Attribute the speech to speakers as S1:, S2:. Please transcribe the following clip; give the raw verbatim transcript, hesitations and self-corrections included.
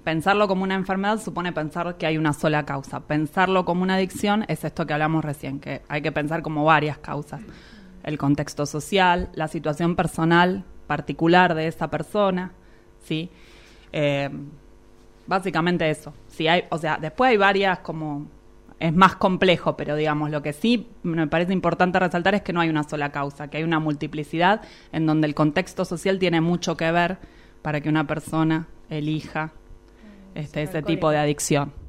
S1: pensarlo como una enfermedad supone pensar que hay una sola causa. Pensarlo como una adicción es esto que hablamos recién, que hay que pensar como varias causas. El contexto social, la situación personal particular de esa persona, ¿sí? Eh, básicamente eso. Sí, hay, o sea, después hay varias como... Es más complejo, pero digamos, lo que sí me parece importante resaltar es que no hay una sola causa, que hay una multiplicidad en donde el contexto social tiene mucho que ver para que una persona elija este, ese tipo de adicción.